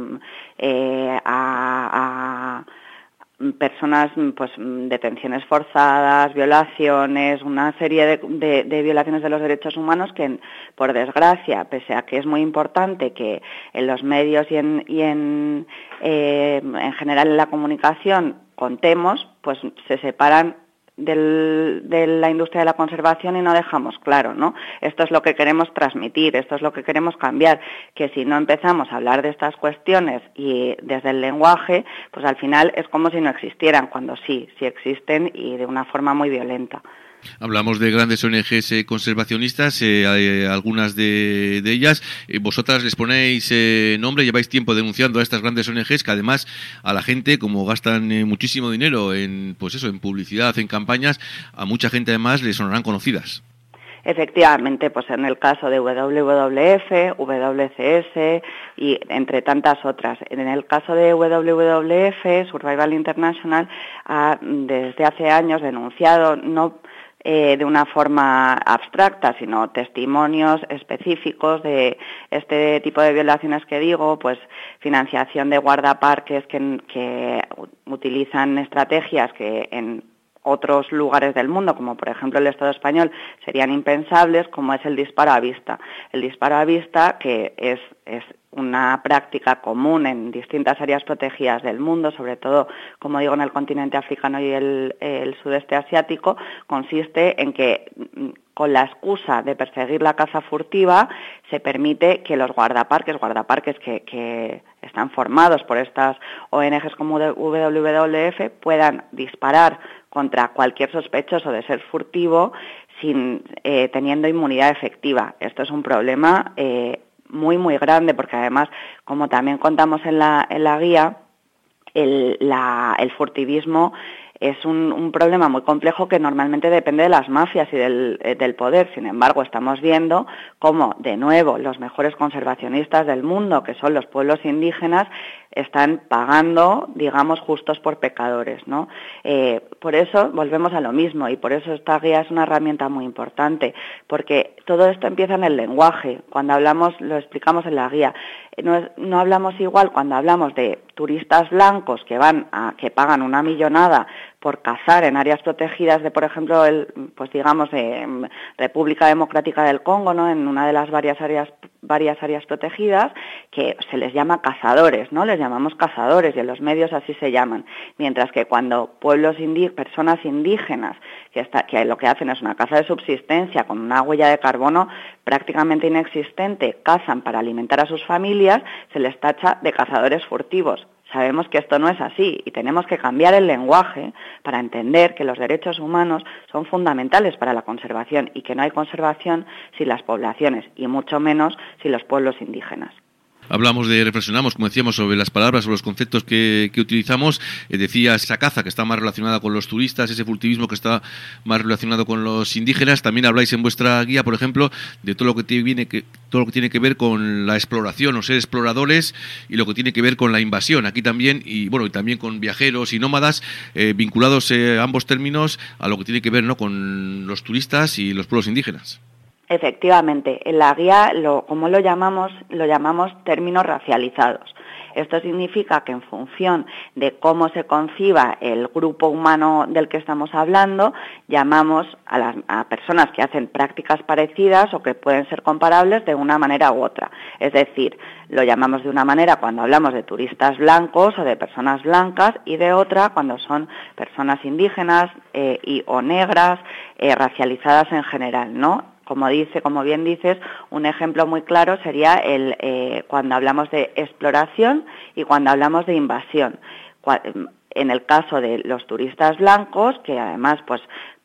eh, a, a personas, pues detenciones forzadas, violaciones, una serie de, de, de violaciones de los derechos humanos que, por desgracia, pese a que es muy importante que en los medios y en, y en, eh, en general en la comunicación contemos, pues se separan Del, de la industria de la conservación y no dejamos claro, ¿no? Esto es lo que queremos transmitir, esto es lo que queremos cambiar, que si no empezamos a hablar de estas cuestiones y desde el lenguaje, pues al final es como si no existieran, cuando sí, sí existen y de una forma muy violenta. Hablamos de grandes O N Ges eh, conservacionistas, eh, eh, algunas de, de ellas. Eh, vosotras les ponéis eh, nombre, lleváis tiempo denunciando a estas grandes O N Ges que además a la gente, como gastan eh, muchísimo dinero en, pues eso, en publicidad, en campañas, a mucha gente además les sonarán conocidas. Efectivamente, pues en el caso de W W F, W C S y entre tantas otras. En el caso de W W F, Survival International ha desde hace años denunciado, no Eh, de una forma abstracta, sino testimonios específicos de este tipo de violaciones que digo, pues financiación de guardaparques que, que utilizan estrategias que en otros lugares del mundo, como por ejemplo el Estado español, serían impensables, como es el disparo a vista. El disparo a vista, que es, es una práctica común en distintas áreas protegidas del mundo, sobre todo, como digo, en el continente africano y el, el sudeste asiático, consiste en que, con la excusa de perseguir la caza furtiva, se permite que los guardaparques, guardaparques que, que están formados por estas O N Ges como W W F, puedan disparar contra cualquier sospechoso de ser furtivo sin eh, teniendo inmunidad efectiva. Esto es un problema eh, muy, muy grande, porque además, como también contamos en la, en la guía, el, la, el furtivismo es un, un problema muy complejo que normalmente depende de las mafias y del, del poder. Sin embargo, estamos viendo cómo, de nuevo, los mejores conservacionistas del mundo, que son los pueblos indígenas, están pagando, digamos, justos por pecadores, ¿no? Eh, por eso volvemos a lo mismo, y por eso esta guía es una herramienta muy importante, porque todo esto empieza en el lenguaje. Cuando hablamos, lo explicamos en la guía, no, es, no hablamos igual cuando hablamos de turistas blancos que van a, que pagan una millonada por cazar en áreas protegidas de, por ejemplo, el, pues digamos, de República Democrática del Congo, ¿no? En una de las varias áreas varias áreas protegidas, que se les llama cazadores, ¿no? Les llamamos cazadores y en los medios así se llaman. Mientras que cuando pueblos indígenas, personas indígenas, que, está, que lo que hacen es una caza de subsistencia con una huella de carbono prácticamente inexistente, cazan para alimentar a sus familias, se les tacha de cazadores furtivos. Sabemos que esto no es así y tenemos que cambiar el lenguaje para entender que los derechos humanos son fundamentales para la conservación y que no hay conservación sin las poblaciones y mucho menos sin los pueblos indígenas. Hablamos de, reflexionamos, como decíamos, sobre las palabras, sobre los conceptos que, que utilizamos. Eh, decía esa caza que está más relacionada con los turistas, ese furtivismo que está más relacionado con los indígenas. También habláis en vuestra guía, por ejemplo, de todo lo que tiene que, todo lo que tiene que ver con la exploración o ser exploradores y lo que tiene que ver con la invasión. Aquí también, y bueno, y también con viajeros y nómadas, eh, vinculados eh, ambos términos a lo que tiene que ver, ¿no?, con los turistas y los pueblos indígenas. Efectivamente, en la guía, lo, como lo llamamos, lo llamamos términos racializados. Esto significa que en función de cómo se conciba el grupo humano del que estamos hablando, llamamos a las a personas que hacen prácticas parecidas o que pueden ser comparables de una manera u otra. Es decir, lo llamamos de una manera cuando hablamos de turistas blancos o de personas blancas y de otra cuando son personas indígenas eh, y o negras, eh, racializadas en general, ¿no? Como dice, como bien dices, un ejemplo muy claro sería el eh, cuando hablamos de exploración y cuando hablamos de invasión. En el caso de los turistas blancos, que además pues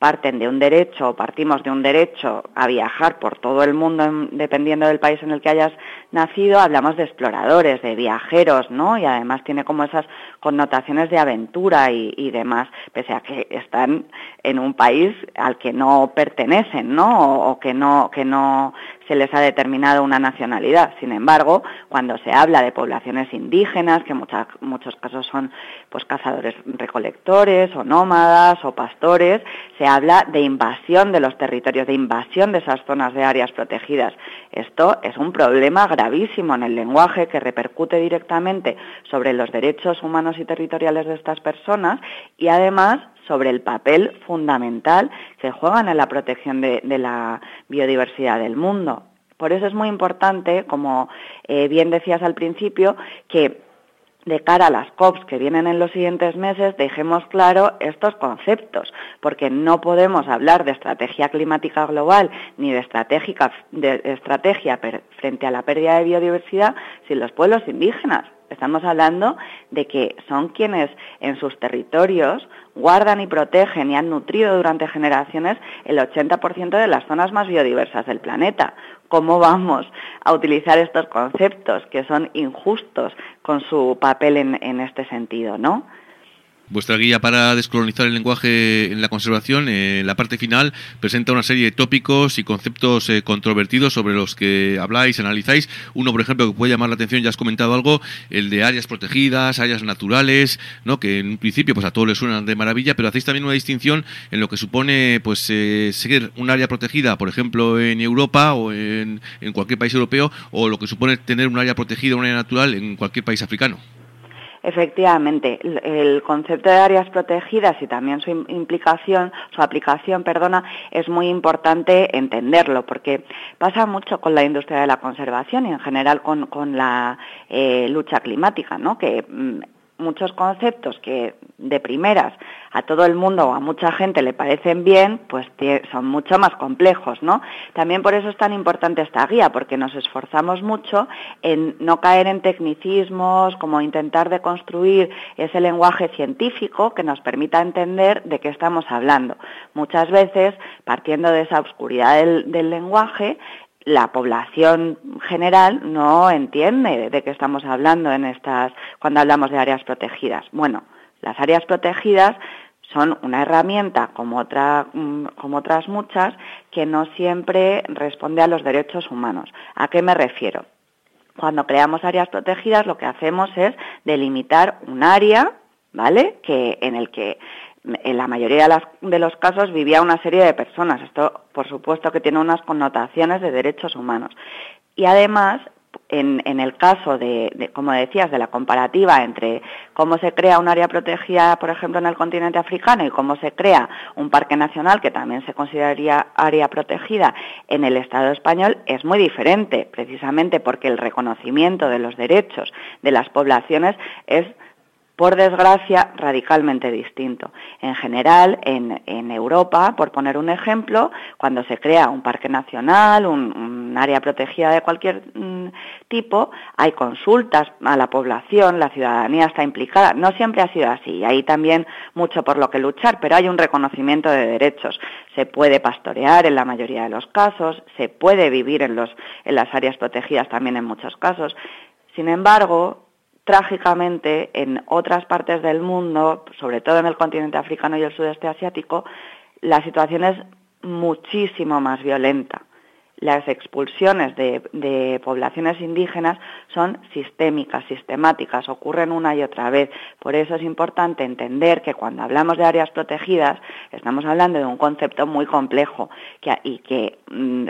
parten de un derecho o partimos de un derecho a viajar por todo el mundo, dependiendo del país en el que hayas nacido, hablamos de exploradores, de viajeros, ¿no? Y además tiene como esas connotaciones de aventura y, y demás, pese a que están en un país al que no pertenecen, ¿no? O, o que no, que no se les ha determinado una nacionalidad. Sin embargo, cuando se habla de poblaciones indígenas, que en muchas, muchos casos son pues cazadores recolectores o nómadas o pastores, se habla de invasión de los territorios, de invasión de esas zonas de áreas protegidas. Esto es un problema gravísimo en el lenguaje que repercute directamente sobre los derechos humanos y territoriales de estas personas y además sobre el papel fundamental que juegan en la protección de, de la biodiversidad del mundo. Por eso es muy importante, como eh, bien decías al principio, que de cara a las COPs que vienen en los siguientes meses dejemos claro estos conceptos, porque no podemos hablar de estrategia climática global ni de, estratégica, de estrategia per, frente a la pérdida de biodiversidad sin los pueblos indígenas. Estamos hablando de que son quienes en sus territorios guardan y protegen y han nutrido durante generaciones el ochenta por ciento de las zonas más biodiversas del planeta. ¿Cómo vamos a utilizar estos conceptos que son injustos con su papel en, en este sentido, ¿no? Vuestra guía para descolonizar el lenguaje en la conservación, eh, en la parte final, presenta una serie de tópicos y conceptos eh, controvertidos sobre los que habláis, analizáis. Uno, por ejemplo, que puede llamar la atención, ya has comentado algo, el de áreas protegidas, áreas naturales, ¿no? Que en un principio pues a todos les suenan de maravilla, pero hacéis también una distinción en lo que supone pues eh, ser un área protegida, por ejemplo, en Europa o en, en cualquier país europeo, o lo que supone tener un área protegida, un área natural en cualquier país africano. Efectivamente, el concepto de áreas protegidas y también su implicación, su aplicación, perdona, es muy importante entenderlo, porque pasa mucho con la industria de la conservación y en general con, con la eh, lucha climática, ¿no? Que mm, muchos conceptos que de primeras a todo el mundo o a mucha gente le parecen bien, pues son mucho más complejos, ¿no? También por eso es tan importante esta guía, porque nos esforzamos mucho en no caer en tecnicismos, como intentar deconstruir ese lenguaje científico que nos permita entender de qué estamos hablando. Muchas veces, partiendo de esa oscuridad del, del lenguaje, la población general no entiende de qué estamos hablando en estas cuando hablamos de áreas protegidas. Bueno, las áreas protegidas son una herramienta como otra como otras muchas que no siempre responde a los derechos humanos. ¿A qué me refiero? Cuando creamos áreas protegidas lo que hacemos es delimitar un área, ¿vale? Que en el que en la mayoría de, las, de los casos vivía una serie de personas. Esto, por supuesto, que tiene unas connotaciones de derechos humanos. Y además, en, en el caso de, de, como decías, de la comparativa entre cómo se crea un área protegida, por ejemplo, en el continente africano y cómo se crea un parque nacional, que también se consideraría área protegida en el Estado español, es muy diferente, precisamente porque el reconocimiento de los derechos de las poblaciones es, por desgracia, radicalmente distinto. En general, en, en Europa, por poner un ejemplo, cuando se crea un parque nacional, un, un área protegida de cualquier mm, tipo, hay consultas a la población, la ciudadanía está implicada. No siempre ha sido así, y hay también mucho por lo que luchar, pero hay un reconocimiento de derechos. Se puede pastorear en la mayoría de los casos, se puede vivir en, los, en las áreas protegidas también en muchos casos. Sin embargo, trágicamente, en otras partes del mundo, sobre todo en el continente africano y el sudeste asiático, la situación es muchísimo más violenta. Las expulsiones de, de poblaciones indígenas son sistémicas, sistemáticas, ocurren una y otra vez. Por eso es importante entender que cuando hablamos de áreas protegidas estamos hablando de un concepto muy complejo que, y que mm,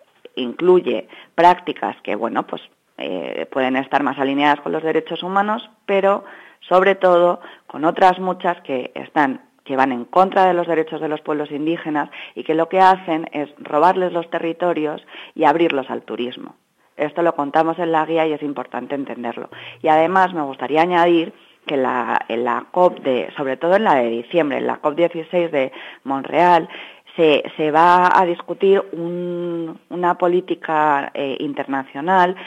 incluye prácticas que, bueno, pues Eh, pueden estar más alineadas con los derechos humanos, pero sobre todo con otras muchas que están que van en contra de los derechos de los pueblos indígenas y que lo que hacen es robarles los territorios y abrirlos al turismo. Esto lo contamos en la guía y es importante entenderlo. Y además me gustaría añadir que la, en la COP, de, sobre todo en la de diciembre, en la COP dieciséis de Montreal, se, se va a discutir un, una política eh, internacional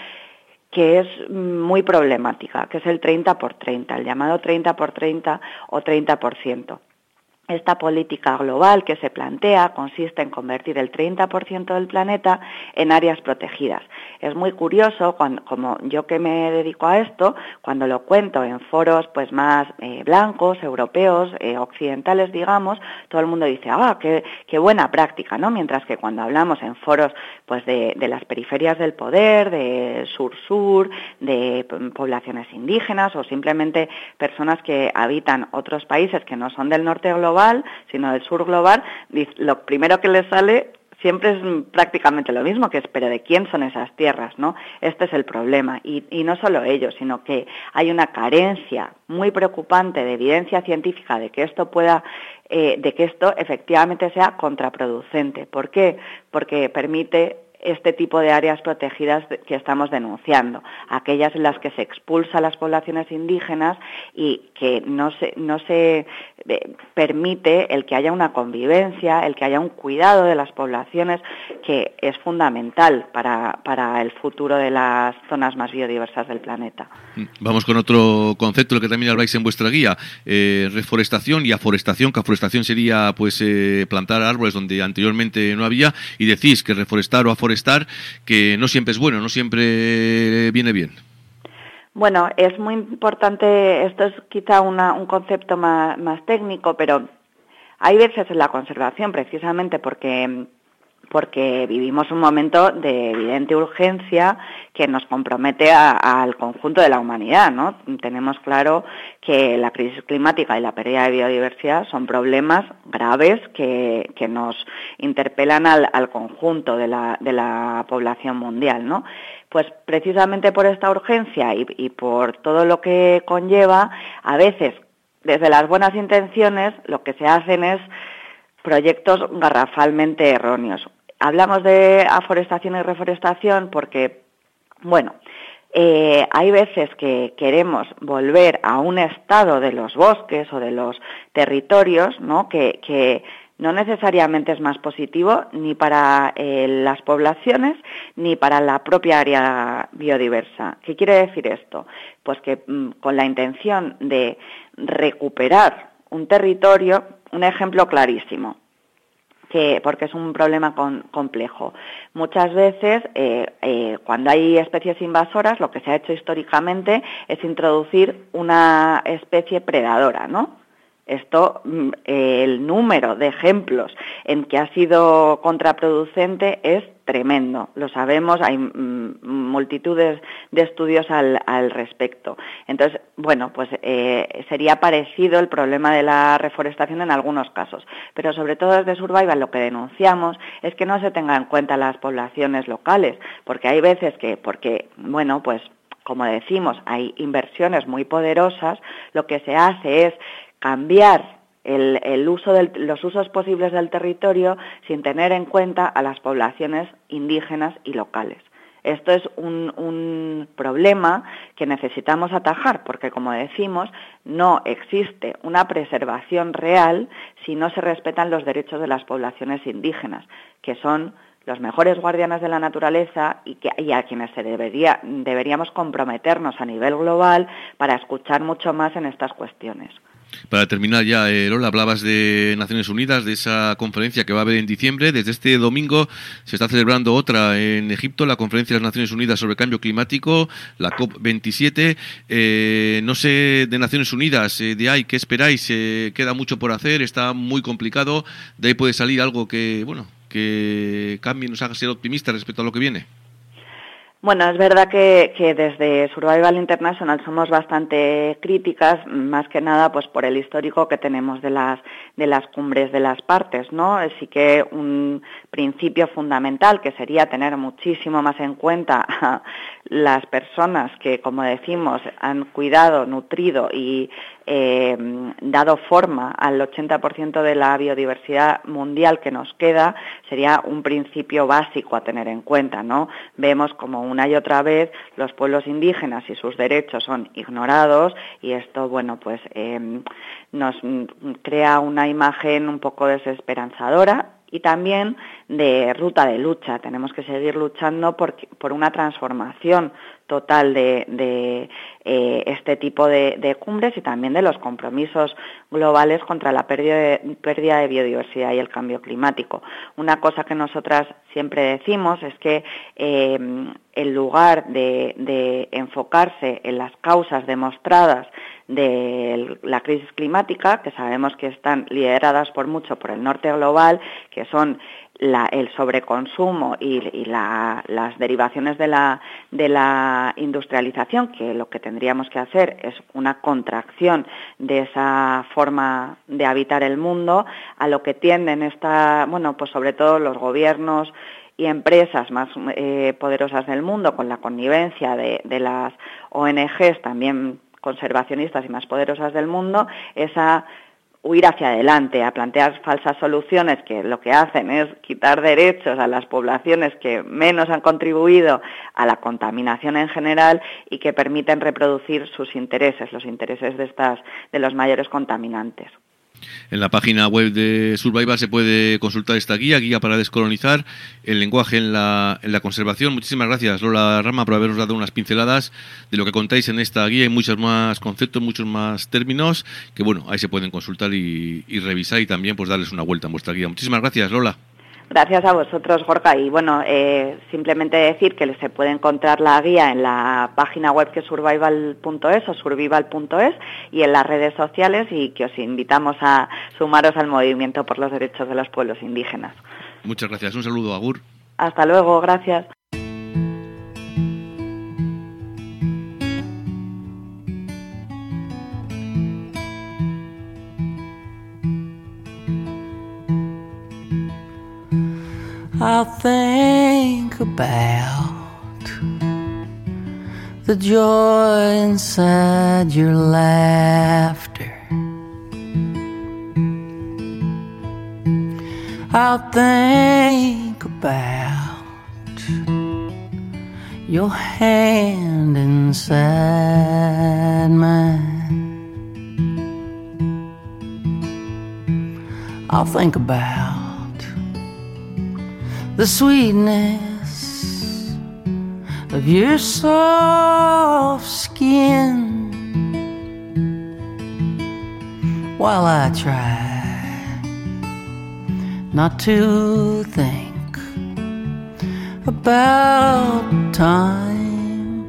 que es muy problemática, que es el treinta por treinta, el llamado treinta por treinta o treinta por ciento. esta política global que se plantea consiste en convertir el treinta por ciento del planeta en áreas protegidas. Es muy curioso, cuando, como yo que me dedico a esto, cuando lo cuento en foros pues más eh, blancos, europeos, eh, occidentales, digamos, todo el mundo dice, ah, qué, qué buena práctica, ¿no? Mientras que cuando hablamos en foros pues de, de las periferias del poder, de sur-sur, de poblaciones indígenas o simplemente personas que habitan otros países que no son del norte global, sino del sur global, lo primero que les sale siempre es prácticamente lo mismo, que es, pero ¿de quién son esas tierras, no? Este es el problema. Y, y no solo ello, sino que hay una carencia muy preocupante de evidencia científica de que esto pueda, eh, de que esto efectivamente sea contraproducente. ¿Por qué? Porque permite este tipo de áreas protegidas que estamos denunciando, aquellas en las que se expulsa a las poblaciones indígenas y que no se, no se eh, permite el que haya una convivencia, el que haya un cuidado de las poblaciones, que es fundamental para, para el futuro de las zonas más biodiversas del planeta. Vamos con otro concepto, el que también habláis en vuestra guía, eh, reforestación y aforestación, que aforestación sería pues eh, plantar árboles donde anteriormente no había, y decís que reforestar o aforestar que no siempre es bueno, no siempre viene bien. Bueno, es muy importante, esto es quizá una, un concepto más, más técnico, pero hay veces en la conservación, precisamente porque porque vivimos un momento de evidente urgencia que nos compromete a, al conjunto de la humanidad, ¿no? Tenemos claro que la crisis climática y la pérdida de biodiversidad son problemas graves que, que nos interpelan al, al conjunto de la, de la población mundial, ¿no? Pues precisamente por esta urgencia y, y por todo lo que conlleva, a veces desde las buenas intenciones lo que se hacen es proyectos garrafalmente erróneos. Hablamos de aforestación y reforestación porque, bueno, eh, hay veces que queremos volver a un estado de los bosques o de los territorios, ¿no?, que, que no necesariamente es más positivo ni para eh, las poblaciones ni para la propia área biodiversa. ¿Qué quiere decir esto? Pues que mm, con la intención de recuperar un territorio, un ejemplo clarísimo, que porque es un problema con, complejo. Muchas veces, eh, eh, cuando hay especies invasoras, lo que se ha hecho históricamente es introducir una especie predadora, ¿no? Esto, eh, el número de ejemplos en que ha sido contraproducente es tremendo, lo sabemos, hay mm, multitudes de estudios al, al respecto. Entonces, bueno, pues eh, sería parecido el problema de la reforestación en algunos casos, pero sobre todo desde Survival lo que denunciamos es que no se tengan en cuenta las poblaciones locales, porque hay veces que, porque, bueno, pues como decimos, hay inversiones muy poderosas, lo que se hace es cambiar el, el uso del, los usos posibles del territorio sin tener en cuenta a las poblaciones indígenas y locales. Esto es un, un problema que necesitamos atajar porque, como decimos, no existe una preservación real si no se respetan los derechos de las poblaciones indígenas, que son los mejores guardianes de la naturaleza y, que, y a quienes se debería, deberíamos comprometernos a nivel global para escuchar mucho más en estas cuestiones. Para terminar ya, eh, Lola, hablabas de Naciones Unidas, de esa conferencia que va a haber en diciembre. Desde este domingo se está celebrando otra en Egipto, la Conferencia de las Naciones Unidas sobre Cambio Climático, la COP veintisiete. Eh, no sé, de Naciones Unidas, eh, de ahí, ¿qué esperáis? Eh, queda mucho por hacer, está muy complicado. De ahí puede salir algo que, bueno, que cambie, nos haga ser optimistas respecto a lo que viene. Bueno, es verdad que, que desde Survival International somos bastante críticas, más que nada pues por el histórico que tenemos de las de las cumbres de las partes, ¿no? Sí que un principio fundamental que sería tener muchísimo más en cuenta a las personas que, como decimos, han cuidado, nutrido y eh, dado forma al ochenta por ciento de la biodiversidad mundial que nos queda, sería un principio básico a tener en cuenta, ¿no? Vemos como una y otra vez los pueblos indígenas y sus derechos son ignorados y esto, bueno, pues eh, nos crea una imagen un poco desesperanzadora y también de ruta de lucha. Tenemos que seguir luchando por, por una transformación total de, de eh, este tipo de, de cumbres y también de los compromisos globales contra la pérdida de, pérdida de biodiversidad y el cambio climático. Una cosa que nosotras siempre decimos es que eh, en lugar de, de enfocarse en las causas demostradas de la crisis climática, que sabemos que están lideradas por mucho por el norte global, que son la, el sobreconsumo y, y la, las derivaciones de la, de la industrialización, que lo que tendríamos que hacer es una contracción de esa forma de habitar el mundo, a lo que tienden esta, bueno, pues sobre todo los gobiernos y empresas más eh, poderosas del mundo, con la connivencia de, de las O N Ges también conservacionistas y más poderosas del mundo, es a huir hacia adelante, a plantear falsas soluciones que lo que hacen es quitar derechos a las poblaciones que menos han contribuido a la contaminación en general y que permiten reproducir sus intereses, los intereses de estas de los mayores contaminantes. En la página web de Survival se puede consultar esta guía, guía para descolonizar el lenguaje en la, en la conservación. Muchísimas gracias, Lola Rama, por habernos dado unas pinceladas de lo que contáis en esta guía y muchos más conceptos, muchos más términos que, bueno, ahí se pueden consultar y, y revisar y también pues darles una vuelta en vuestra guía. Muchísimas gracias, Lola. Gracias a vosotros, Gorka. Y bueno, eh, simplemente decir que se puede encontrar la guía en la página web que es survival punto es o survival punto es y en las redes sociales, y que os invitamos a sumaros al movimiento por los derechos de los pueblos indígenas. Muchas gracias. Un saludo, agur. Hasta luego, gracias. I'll think about the joy inside your laughter. I'll think about your hand inside mine. I'll think about the sweetness of your soft skin while I try not to think about time.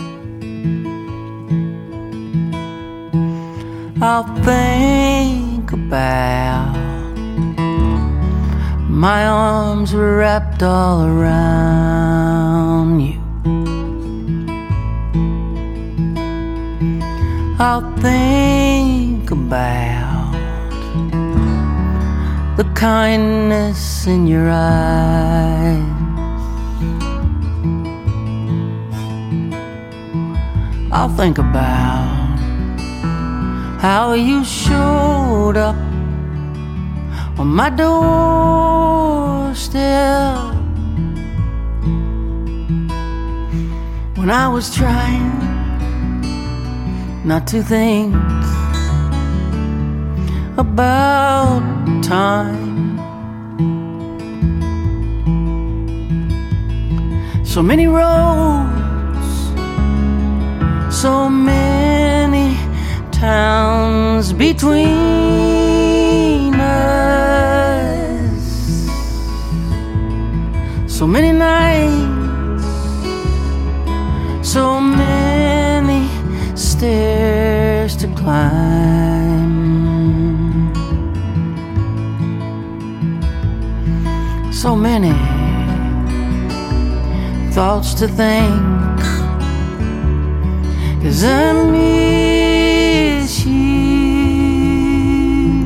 I'll think about my arms wrapped all around you. I'll think about the kindness in your eyes. I'll think about how you showed up on my doorstep when I was trying not to think about time. So many roads, so many towns between us, so many nights, so many stairs to climb, so many thoughts to think, 'cause I miss you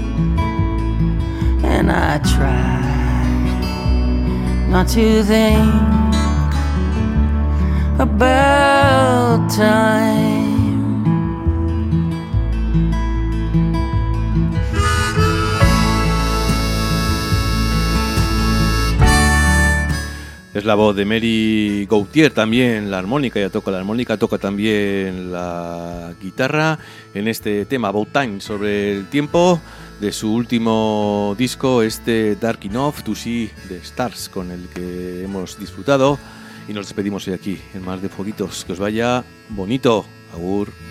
and I try not to think about time. Es la voz de Mary Gauthier, también la armónica, ella toca la armónica, toca también la guitarra en este tema About Time, sobre el tiempo de su último disco, este Dark Enough to See the Stars, con el que hemos disfrutado y nos despedimos hoy aquí en Más de Fueguitos. Que os vaya bonito. Agur.